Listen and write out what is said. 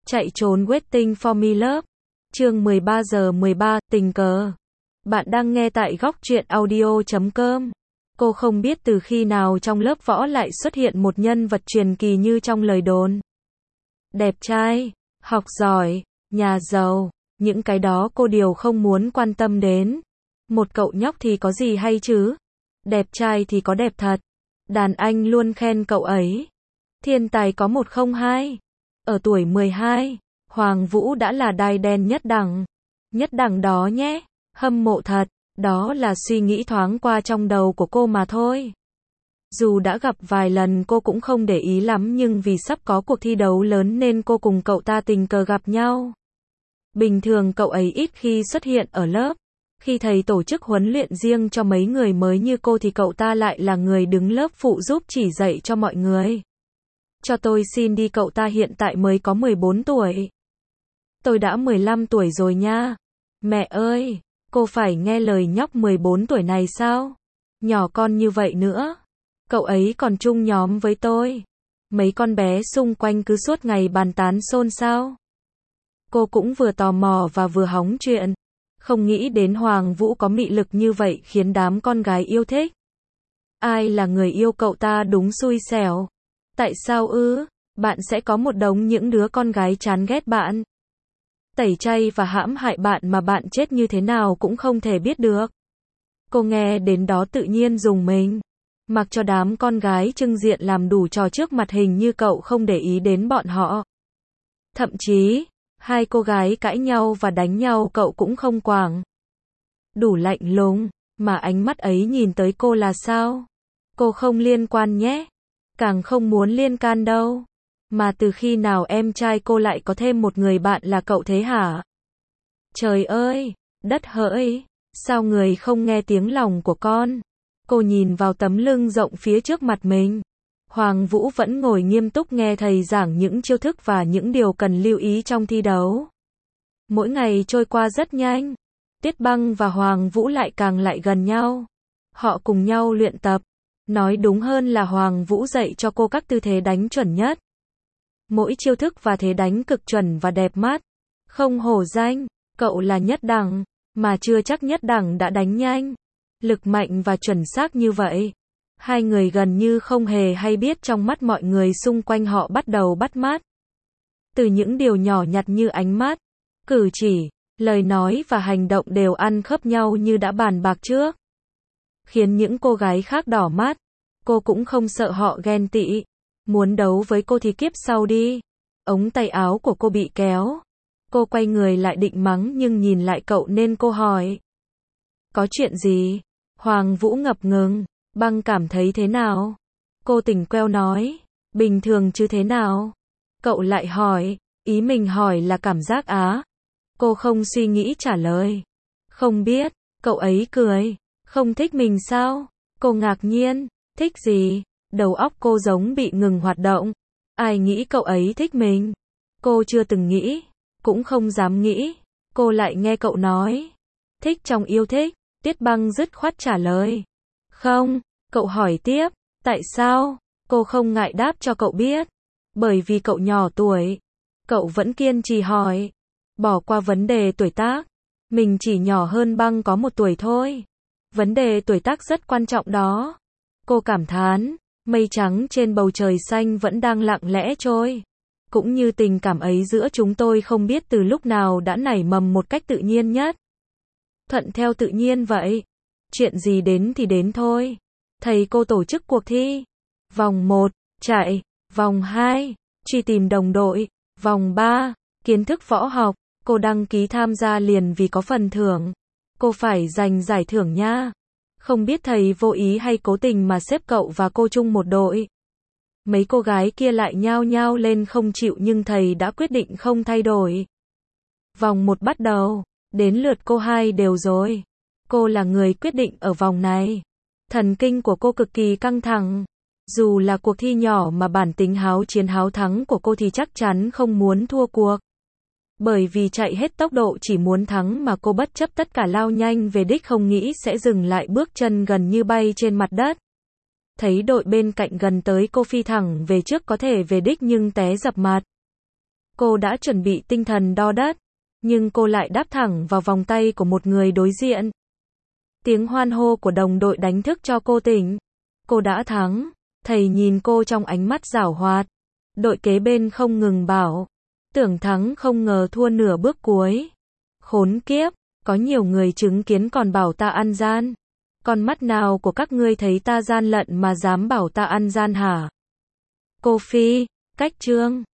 Chạy trốn Waiting for Me Love. Chương 13 giờ 13, tình cờ. Bạn đang nghe tại góc truyện audio.com. Cô không biết từ khi nào trong lớp võ lại xuất hiện một nhân vật truyền kỳ như trong lời đồn. Đẹp trai, học giỏi, nhà giàu, những cái đó cô đều không muốn quan tâm đến. Một cậu nhóc thì có gì hay chứ? Đẹp trai thì có đẹp thật. Đàn anh luôn khen cậu ấy. Thiên tài có 102. Ở tuổi 12, Hoàng Vũ đã là đai đen nhất đẳng. Nhất đẳng đó nhé, hâm mộ thật, đó là suy nghĩ thoáng qua trong đầu của cô mà thôi. Dù đã gặp vài lần cô cũng không để ý lắm nhưng vì sắp có cuộc thi đấu lớn nên cô cùng cậu ta tình cờ gặp nhau. Bình thường cậu ấy ít khi xuất hiện ở lớp. Khi thầy tổ chức huấn luyện riêng cho mấy người mới như cô thì cậu ta lại là người đứng lớp phụ giúp chỉ dạy cho mọi người. Cho tôi xin đi, cậu ta hiện tại mới có 14 tuổi. Tôi đã 15 tuổi rồi nha. Mẹ ơi, cô phải nghe lời nhóc 14 tuổi này sao? Nhỏ con như vậy nữa. Cậu ấy còn chung nhóm với tôi. Mấy con bé xung quanh cứ suốt ngày bàn tán xôn xao. Cô cũng vừa tò mò và vừa hóng chuyện. Không nghĩ đến Hoàng Vũ có mị lực như vậy khiến đám con gái yêu thích. Ai là người yêu cậu ta đúng xui xẻo. Tại sao ư? Bạn sẽ có một đống những đứa con gái chán ghét bạn. Tẩy chay và hãm hại bạn mà bạn chết như thế nào cũng không thể biết được. Cô nghe đến đó tự nhiên rùng mình. Mặc cho đám con gái trưng diện làm đủ trò trước mặt hình như cậu không để ý đến bọn họ. Thậm chí, hai cô gái cãi nhau và đánh nhau cậu cũng không quản. Đủ lạnh lùng, mà ánh mắt ấy nhìn tới cô là sao? Cô không liên quan nhé. Càng không muốn liên can đâu. Mà từ khi nào em trai cô lại có thêm một người bạn là cậu thế hả? Trời ơi, đất hỡi, sao người không nghe tiếng lòng của con? Cô nhìn vào tấm lưng rộng phía trước mặt mình. Hoàng Vũ vẫn ngồi nghiêm túc nghe thầy giảng những chiêu thức và những điều cần lưu ý trong thi đấu. Mỗi ngày trôi qua rất nhanh. Tiết Băng và Hoàng Vũ lại càng lại gần nhau. Họ cùng nhau luyện tập. Nói đúng hơn là Hoàng Vũ dạy cho cô các tư thế đánh chuẩn nhất. Mỗi chiêu thức và thế đánh cực chuẩn và đẹp mắt. Không hổ danh, cậu là nhất đẳng, mà chưa chắc nhất đẳng đã đánh nhanh. Lực mạnh và chuẩn xác như vậy. Hai người gần như không hề hay biết trong mắt mọi người xung quanh họ bắt đầu bắt mắt. Từ những điều nhỏ nhặt như ánh mắt, cử chỉ, lời nói và hành động đều ăn khớp nhau như đã bàn bạc trước. Khiến những cô gái khác đỏ mắt. Cô cũng không sợ họ ghen tị. Muốn đấu với cô thì kiếp sau đi. Ống tay áo của cô bị kéo. Cô quay người lại định mắng nhưng nhìn lại cậu nên cô hỏi. Có chuyện gì? Hoàng Vũ ngập ngừng. Băng cảm thấy thế nào? Cô tỉnh queo nói. Bình thường chứ thế nào? Cậu lại hỏi. Ý mình hỏi là cảm giác á. Cô không suy nghĩ trả lời. Không biết. Cậu ấy cười. Không thích mình sao? Cô ngạc nhiên. Thích gì? Đầu óc cô giống bị ngừng hoạt động. Ai nghĩ cậu ấy thích mình? Cô chưa từng nghĩ. Cũng không dám nghĩ. Cô lại nghe cậu nói. Thích trong yêu thích. Tiết Băng dứt khoát trả lời. Không. Cậu hỏi tiếp. Tại sao? Cô không ngại đáp cho cậu biết. Bởi vì cậu nhỏ tuổi. Cậu vẫn kiên trì hỏi. Bỏ qua vấn đề tuổi tác. Mình chỉ nhỏ hơn Băng có 1 tuổi thôi. Vấn đề tuổi tác rất quan trọng đó. Cô cảm thán. Mây trắng trên bầu trời xanh vẫn đang lặng lẽ trôi. Cũng như tình cảm ấy giữa chúng tôi không biết từ lúc nào đã nảy mầm một cách tự nhiên nhất. Thuận theo tự nhiên vậy. Chuyện gì đến thì đến thôi. Thầy cô tổ chức cuộc thi. Vòng 1, chạy. Vòng 2, truy tìm đồng đội. Vòng 3, kiến thức võ học. Cô đăng ký tham gia liền vì có phần thưởng. Cô phải giành giải thưởng nha. Không biết thầy vô ý hay cố tình mà xếp cậu và cô chung một đội. Mấy cô gái kia lại nhao nhao lên không chịu nhưng thầy đã quyết định không thay đổi. Vòng 1 bắt đầu. Đến lượt cô 2 đều rồi. Cô là người quyết định ở vòng này. Thần kinh của cô cực kỳ căng thẳng. Dù là cuộc thi nhỏ mà bản tính háo chiến háo thắng của cô thì chắc chắn không muốn thua cuộc. Bởi vì chạy hết tốc độ chỉ muốn thắng mà cô bất chấp tất cả lao nhanh về đích không nghĩ sẽ dừng lại bước chân gần như bay trên mặt đất. Thấy đội bên cạnh gần tới cô phi thẳng về trước có thể về đích nhưng té dập mặt. Cô đã chuẩn bị tinh thần đo đất, nhưng cô lại đáp thẳng vào vòng tay của một người đối diện. Tiếng hoan hô của đồng đội đánh thức cho cô tỉnh. Cô đã thắng. Thầy nhìn cô trong ánh mắt giảo hoạt. Đội kế bên không ngừng bảo. Tưởng thắng không ngờ thua nửa bước cuối. Khốn kiếp, có nhiều người chứng kiến còn bảo ta ăn gian. Con mắt nào của các ngươi thấy ta gian lận mà dám bảo ta ăn gian hả? Cô Phi, cách chương.